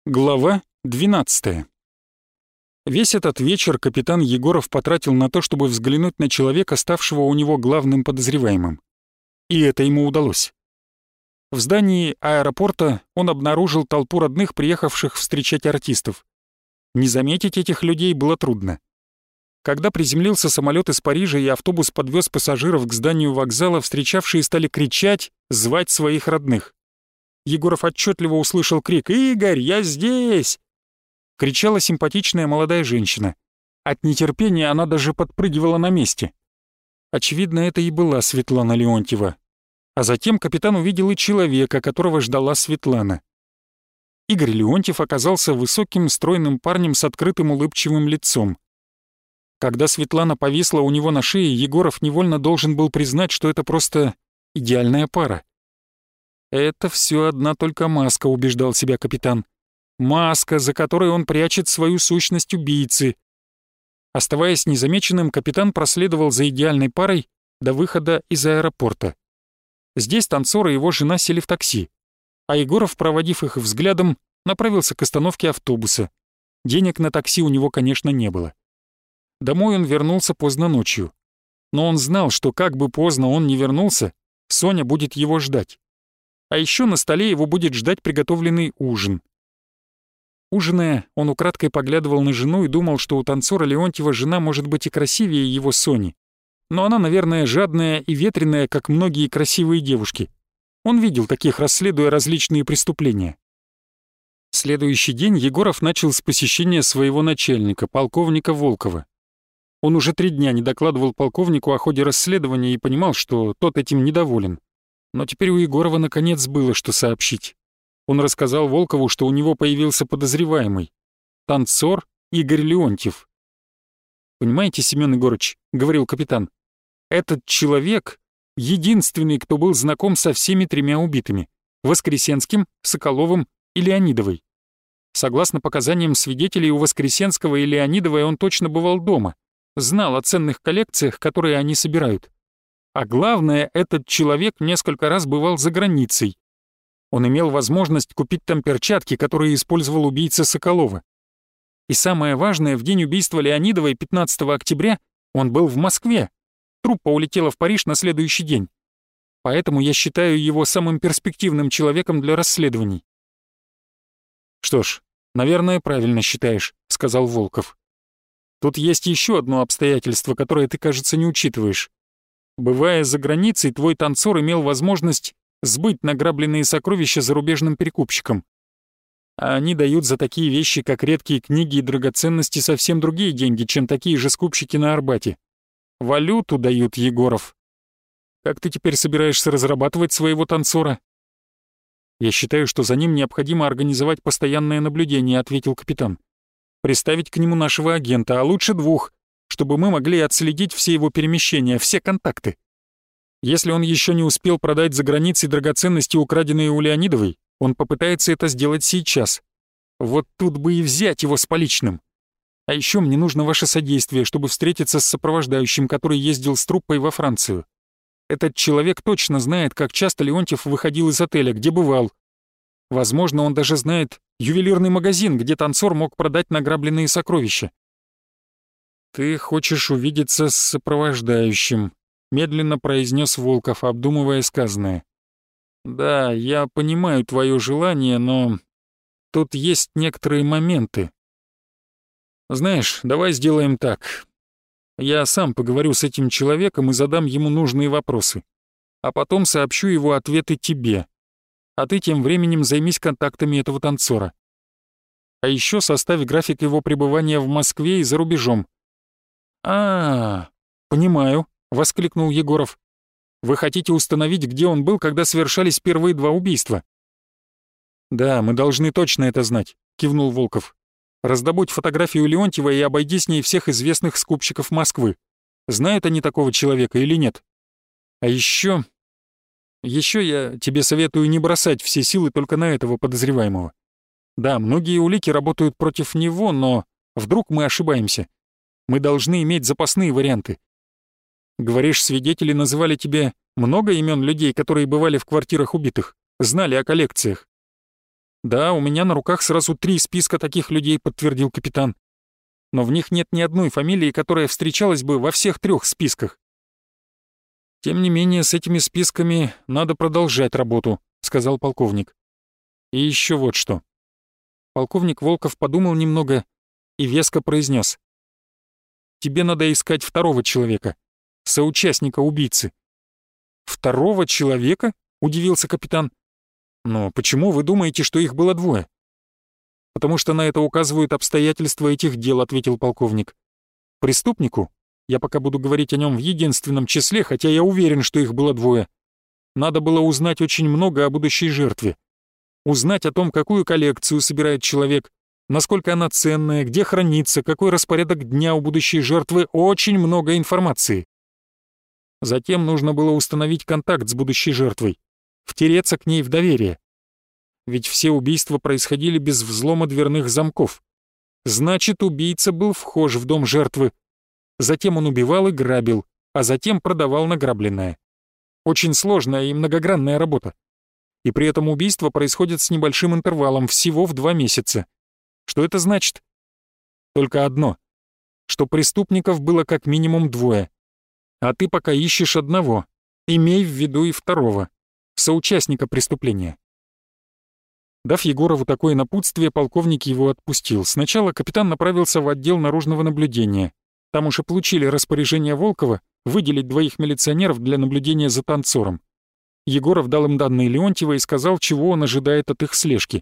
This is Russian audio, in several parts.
Глава 12. Весь этот вечер капитан Егоров потратил на то, чтобы взглянуть на человека, ставшего у него главным подозреваемым. И это ему удалось. В здании аэропорта он обнаружил толпу родных, приехавших встречать артистов. Не заметить этих людей было трудно. Когда приземлился самолет из Парижа и автобус подвез пассажиров к зданию вокзала, встречавшие стали кричать, звать своих родных. Егоров отчетливо услышал крик «Игорь, я здесь!» Кричала симпатичная молодая женщина. От нетерпения она даже подпрыгивала на месте. Очевидно, это и была Светлана Леонтьева. А затем капитан увидел и человека, которого ждала Светлана. Игорь Леонтьев оказался высоким, стройным парнем с открытым улыбчивым лицом. Когда Светлана повисла у него на шее, Егоров невольно должен был признать, что это просто идеальная пара. «Это все одна только маска», — убеждал себя капитан. «Маска, за которой он прячет свою сущность убийцы». Оставаясь незамеченным, капитан проследовал за идеальной парой до выхода из аэропорта. Здесь танцор и его жена сели в такси, а Егоров, проводив их взглядом, направился к остановке автобуса. Денег на такси у него, конечно, не было. Домой он вернулся поздно ночью. Но он знал, что как бы поздно он ни вернулся, Соня будет его ждать. А еще на столе его будет ждать приготовленный ужин. Ужиная, он украдкой поглядывал на жену и думал, что у танцора Леонтьева жена может быть и красивее его Сони. Но она, наверное, жадная и ветреная, как многие красивые девушки. Он видел таких, расследуя различные преступления. Следующий день Егоров начал с посещения своего начальника, полковника Волкова. Он уже 3 дня не докладывал полковнику о ходе расследования и понимал, что тот этим недоволен. Но теперь у Егорова наконец было что сообщить. Он рассказал Волкову, что у него появился подозреваемый. Танцор Игорь Леонтьев. «Понимаете, Семён Егорыч, — говорил капитан, — этот человек — единственный, кто был знаком со всеми 3 убитыми — Воскресенским, Соколовым и Леонидовой. Согласно показаниям свидетелей, у Воскресенского и Леонидовой он точно бывал дома, знал о ценных коллекциях, которые они собирают. А главное, этот человек несколько раз бывал за границей. Он имел возможность купить там перчатки, которые использовал убийца Соколова. И самое важное, в день убийства Леонидовой, 15 октября, он был в Москве. Труппа улетела в Париж на следующий день. Поэтому я считаю его самым перспективным человеком для расследований». «Что ж, наверное, правильно считаешь», — сказал Волков. «Тут есть еще одно обстоятельство, которое ты, кажется, не учитываешь. Бывая за границей, твой танцор имел возможность сбыть награбленные сокровища зарубежным перекупщикам. А они дают за такие вещи, как редкие книги и драгоценности, совсем другие деньги, чем такие же скупщики на Арбате. Валюту дают, Егоров. Как ты теперь собираешься разрабатывать своего танцора?» «Я считаю, что за ним необходимо организовать постоянное наблюдение», — ответил капитан. «Приставить к нему нашего агента, а лучше 2, чтобы мы могли отследить все его перемещения, все контакты. Если он еще не успел продать за границей драгоценности, украденные у Леонидовой, он попытается это сделать сейчас. Вот тут бы и взять его с поличным. А еще мне нужно ваше содействие, чтобы встретиться с сопровождающим, который ездил с труппой во Францию. Этот человек точно знает, как часто Леонтьев выходил из отеля, где бывал. Возможно, он даже знает ювелирный магазин, где танцор мог продать награбленные сокровища». «Ты хочешь увидеться с сопровождающим», — медленно произнес Волков, обдумывая сказанное. «Да, я понимаю твое желание, но тут есть некоторые моменты. Знаешь, давай сделаем так. Я сам поговорю с этим человеком и задам ему нужные вопросы, а потом сообщу его ответы тебе. А ты тем временем займись контактами этого танцора. А еще составь график его пребывания в Москве и за рубежом». Понимаю», — воскликнул Егоров. «Вы хотите установить, где он был, когда совершались первые 2 убийства?» «Да, мы должны точно это знать», — кивнул Волков. «Раздобудь фотографию Леонтьева и обойди с ней всех известных скупщиков Москвы. Знают они такого человека или нет? А еще я тебе советую не бросать все силы только на этого подозреваемого. Да, многие улики работают против него, но вдруг мы ошибаемся. Мы должны иметь запасные варианты. Говоришь, свидетели называли тебе много имен людей, которые бывали в квартирах убитых, знали о коллекциях?» «Да, у меня на руках сразу 3 списка таких людей», — подтвердил капитан. «Но в них нет ни одной фамилии, которая встречалась бы во всех 3 списках». «Тем не менее, с этими списками надо продолжать работу», — сказал полковник. «И еще вот что». Полковник Волков подумал немного и веско произнес: «Тебе надо искать 2-го человека, соучастника убийцы». «2-го человека?» — удивился капитан. «Но почему вы думаете, что их было 2?» «Потому что на это указывают обстоятельства этих дел», — ответил полковник. «Преступнику, я пока буду говорить о нем в единственном числе, хотя я уверен, что их было 2, надо было узнать очень много о будущей жертве. Узнать о том, какую коллекцию собирает человек, насколько она ценная, где хранится, какой распорядок дня у будущей жертвы, очень много информации. Затем нужно было установить контакт с будущей жертвой, втереться к ней в доверие. Ведь все убийства происходили без взлома дверных замков. Значит, убийца был вхож в дом жертвы. Затем он убивал и грабил, а затем продавал награбленное. Очень сложная и многогранная работа. И при этом убийство происходит с небольшим интервалом, всего в 2 месяца. Что это значит? Только одно, что преступников было как минимум 2. А ты пока ищешь 1, имей в виду и 2-го, соучастника преступления. Дав Егорову такое напутствие, полковник его отпустил. Сначала капитан направился в отдел наружного наблюдения. Там уж и получили распоряжение Волкова выделить 2 милиционеров для наблюдения за танцором. Егоров дал им данные Леонтьева и сказал, чего он ожидает от их слежки.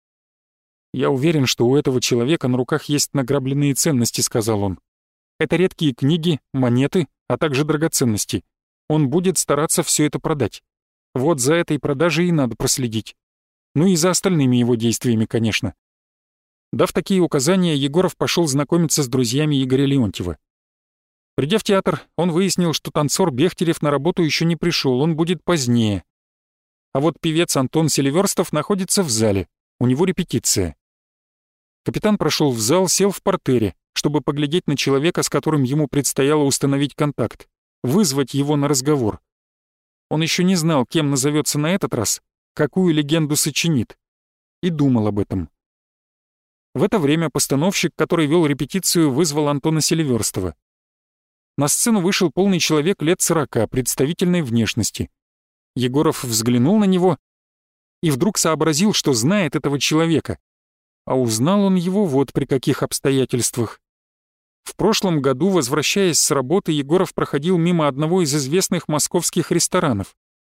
«Я уверен, что у этого человека на руках есть награбленные ценности», — сказал он. «Это редкие книги, монеты, а также драгоценности. Он будет стараться все это продать. Вот за этой продажей и надо проследить. Ну и за остальными его действиями, конечно». Дав такие указания, Егоров пошел знакомиться с друзьями Игоря Леонтьева. Придя в театр, он выяснил, что танцор Бехтерев на работу еще не пришел, он будет позднее. А вот певец Антон Селиверстов находится в зале, у него репетиция. Капитан прошел в зал, сел в партере, чтобы поглядеть на человека, с которым ему предстояло установить контакт, вызвать его на разговор. Он еще не знал, кем назовется на этот раз, какую легенду сочинит, и думал об этом. В это время постановщик, который вел репетицию, вызвал Антона Селиверстова. На сцену вышел полный человек лет 40, представительной внешности. Егоров взглянул на него и вдруг сообразил, что знает этого человека. А узнал он его вот при каких обстоятельствах. В прошлом году, возвращаясь с работы, Егоров проходил мимо одного из известных московских ресторанов.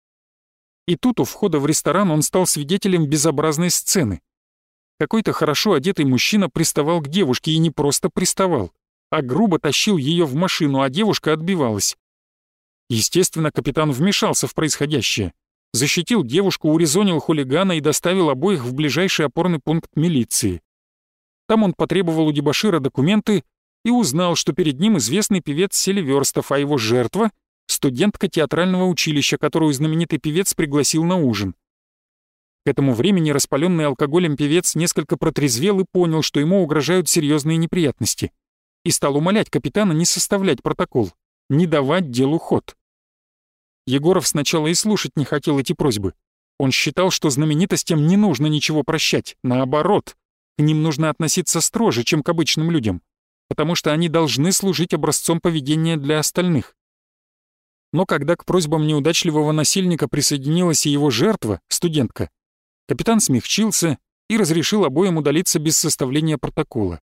И тут у входа в ресторан он стал свидетелем безобразной сцены. Какой-то хорошо одетый мужчина приставал к девушке, и не просто приставал, а грубо тащил ее в машину, а девушка отбивалась. Естественно, капитан вмешался в происходящее, защитил девушку, урезонил хулигана и доставил обоих в ближайший опорный пункт милиции. Там он потребовал у дебошира документы и узнал, что перед ним известный певец Селиверстов, а его жертва — студентка театрального училища, которую знаменитый певец пригласил на ужин. К этому времени распаленный алкоголем певец несколько протрезвел и понял, что ему угрожают серьезные неприятности, и стал умолять капитана не составлять протокол, не давать делу ход. Егоров сначала и слушать не хотел эти просьбы. Он считал, что знаменитостям не нужно ничего прощать, наоборот, к ним нужно относиться строже, чем к обычным людям, потому что они должны служить образцом поведения для остальных. Но когда к просьбам неудачливого насильника присоединилась и его жертва, студентка, капитан смягчился и разрешил обоим удалиться без составления протокола.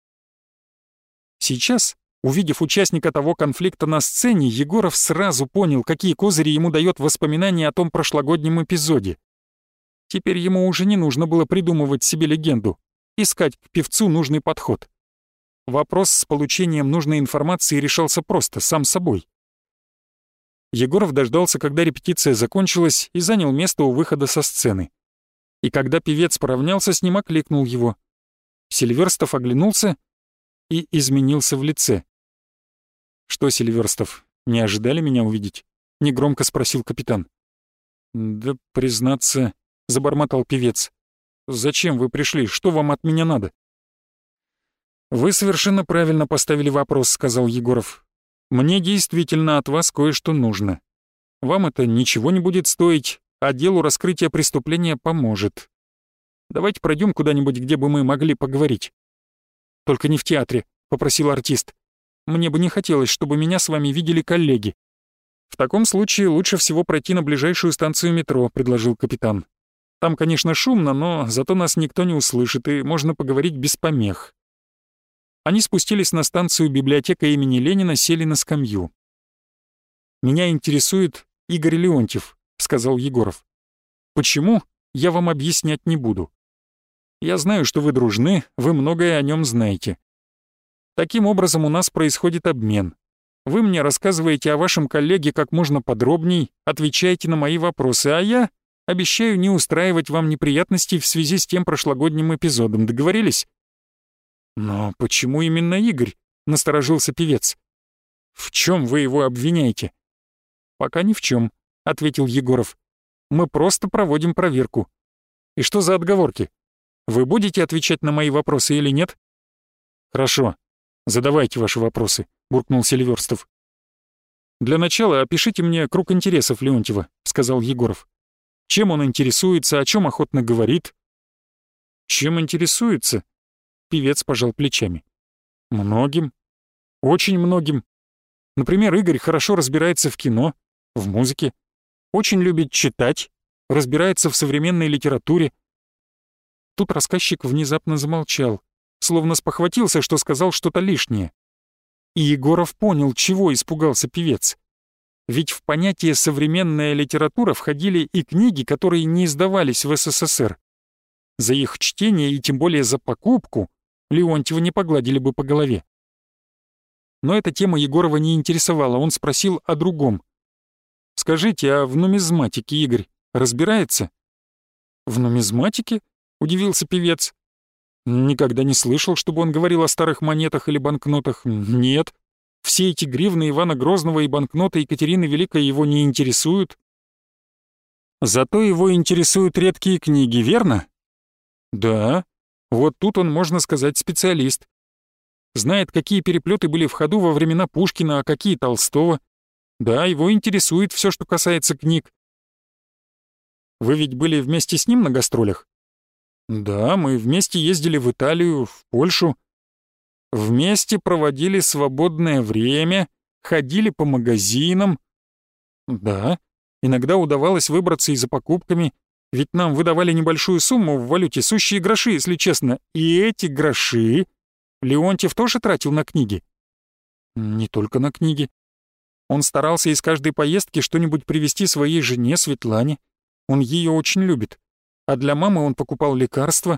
Сейчас, увидев участника того конфликта на сцене, Егоров сразу понял, какие козыри ему дает воспоминание о том прошлогоднем эпизоде. Теперь ему уже не нужно было придумывать себе легенду, искать к певцу нужный подход. Вопрос с получением нужной информации решался просто, сам собой. Егоров дождался, когда репетиция закончилась, и занял место у выхода со сцены. И когда певец поравнялся с ним, окликнул его. Селиверстов оглянулся и изменился в лице. «Что, Селиверстов, не ожидали меня увидеть?» — негромко спросил капитан. «Да, признаться», — забормотал певец. «Зачем вы пришли? Что вам от меня надо?» «Вы совершенно правильно поставили вопрос», — сказал Егоров. «Мне действительно от вас кое-что нужно. Вам это ничего не будет стоить, а делу раскрытия преступления поможет. Давайте пройдем куда-нибудь, где бы мы могли поговорить». «Только не в театре», — попросил артист. «Мне бы не хотелось, чтобы меня с вами видели коллеги». «В таком случае лучше всего пройти на ближайшую станцию метро», — предложил капитан. «Там, конечно, шумно, но зато нас никто не услышит, и можно поговорить без помех». Они спустились на станцию библиотека имени Ленина, сели на скамью. «Меня интересует Игорь Леонтьев», — сказал Егоров. «Почему? Я вам объяснять не буду. Я знаю, что вы дружны, вы многое о нем знаете. Таким образом, у нас происходит обмен. Вы мне рассказываете о вашем коллеге как можно подробней, отвечаете на мои вопросы, а я обещаю не устраивать вам неприятностей в связи с тем прошлогодним эпизодом. Договорились?» «Но почему именно Игорь?» — насторожился певец. «В чем вы его обвиняете?» «Пока ни в чем», — ответил Егоров. «Мы просто проводим проверку». «И что за отговорки? Вы будете отвечать на мои вопросы или нет?» «Хорошо, задавайте ваши вопросы», — буркнул Селиверстов. «Для начала опишите мне круг интересов Леонтьева», — сказал Егоров. «Чем он интересуется, о чем охотно говорит?» «Чем интересуется?» Певец пожал плечами. «Многим. Очень многим. Например, Игорь хорошо разбирается в кино, в музыке, очень любит читать, разбирается в современной литературе». Тут рассказчик внезапно замолчал, словно спохватился, что сказал что-то лишнее. И Егоров понял, чего испугался певец. Ведь в понятие «современная литература» входили и книги, которые не издавались в СССР. За их чтение и тем более за покупку Леонтьева не погладили бы по голове. Но эта тема Егорова не интересовала, он спросил о другом. «Скажите, а в нумизматике Игорь разбирается?» «В нумизматике?» — удивился певец. «Никогда не слышал, чтобы он говорил о старых монетах или банкнотах. Нет. Все эти гривны Ивана Грозного и банкноты Екатерины Великой его не интересуют». «Зато его интересуют редкие книги, верно?» «Да. Вот тут он, можно сказать, специалист. Знает, какие переплеты были в ходу во времена Пушкина, а какие Толстого. Да, его интересует все, что касается книг». «Вы ведь были вместе с ним на гастролях?» «Да, мы вместе ездили в Италию, в Польшу. Вместе проводили свободное время, ходили по магазинам. Да, иногда удавалось выбраться и за покупками, ведь нам выдавали небольшую сумму в валюте, сущие гроши, если честно, и эти гроши Леонтьев тоже тратил на книги». «Не только на книги. Он старался из каждой поездки что-нибудь привезти своей жене Светлане. Он ее очень любит. А для мамы он покупал лекарства».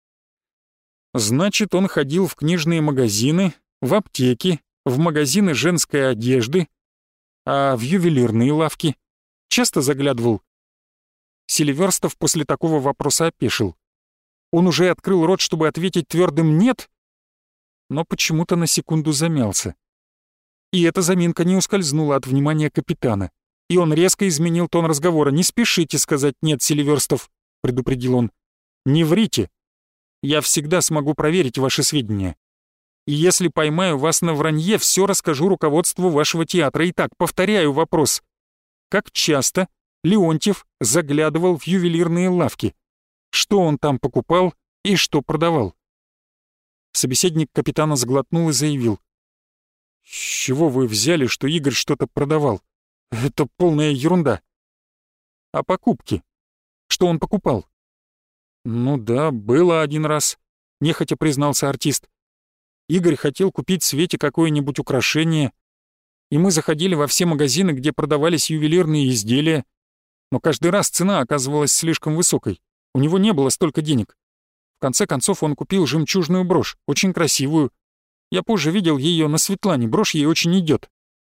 «Значит, он ходил в книжные магазины, в аптеки, в магазины женской одежды, а в ювелирные лавки часто заглядывал?» Селиверстов после такого вопроса опешил. Он уже открыл рот, чтобы ответить твердым «нет», но почему-то на секунду замялся. И эта заминка не ускользнула от внимания капитана, и он резко изменил тон разговора. «Не спешите сказать «нет», Селиверстов», — предупредил он. «Не врите. Я всегда смогу проверить ваши сведения. И если поймаю вас на вранье, все расскажу руководству вашего театра. Итак, повторяю вопрос. Как часто Леонтьев заглядывал в ювелирные лавки? Что он там покупал и что продавал?» Собеседник капитана сглотнул и заявил. «С чего вы взяли, что Игорь что-то продавал? Это полная ерунда». «А покупки? Что он покупал?» «Ну да, было один раз», — нехотя признался артист. «Игорь хотел купить Свете какое-нибудь украшение, и мы заходили во все магазины, где продавались ювелирные изделия, но каждый раз цена оказывалась слишком высокой, у него не было столько денег. В конце концов он купил жемчужную брошь, очень красивую. Я позже видел ее на Светлане, брошь ей очень идет.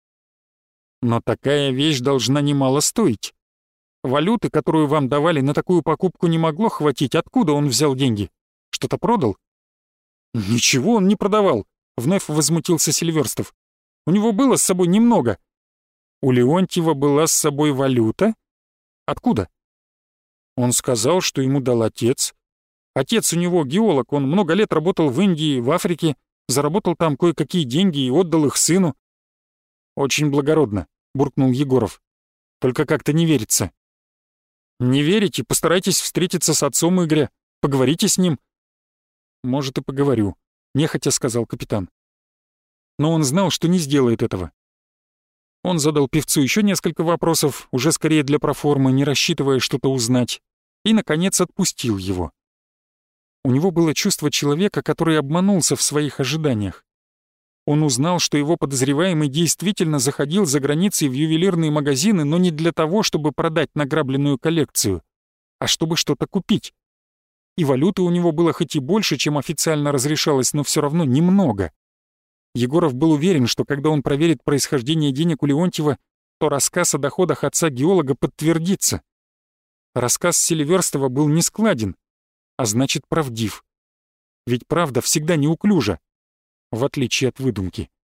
Но такая вещь должна немало стоить. Валюты, которую вам давали, на такую покупку не могло хватить. Откуда он взял деньги? Что-то продал?» «Ничего он не продавал», — вновь возмутился Селиверстов. «У него было с собой немного». «У Леонтьева была с собой валюта? Откуда?» «Он сказал, что ему дал отец. Отец у него геолог, он много лет работал в Индии, в Африке, заработал там кое-какие деньги и отдал их сыну». «Очень благородно», — буркнул Егоров. «Только как-то не верится». «Не верите? Постарайтесь встретиться с отцом Игоря. Поговорите с ним». «Может, и поговорю», — нехотя сказал капитан. Но он знал, что не сделает этого. Он задал певцу еще несколько вопросов, уже скорее для проформы, не рассчитывая что-то узнать, и, наконец, отпустил его. У него было чувство человека, который обманулся в своих ожиданиях. Он узнал, что его подозреваемый действительно заходил за границей в ювелирные магазины, но не для того, чтобы продать награбленную коллекцию, а чтобы что-то купить. И валюты у него было хоть и больше, чем официально разрешалось, но все равно немного. Егоров был уверен, что когда он проверит происхождение денег у Леонтьева, то рассказ о доходах отца-геолога подтвердится. Рассказ Селиверстова был нескладен, а значит правдив. Ведь правда всегда неуклюжа, в отличие от выдумки.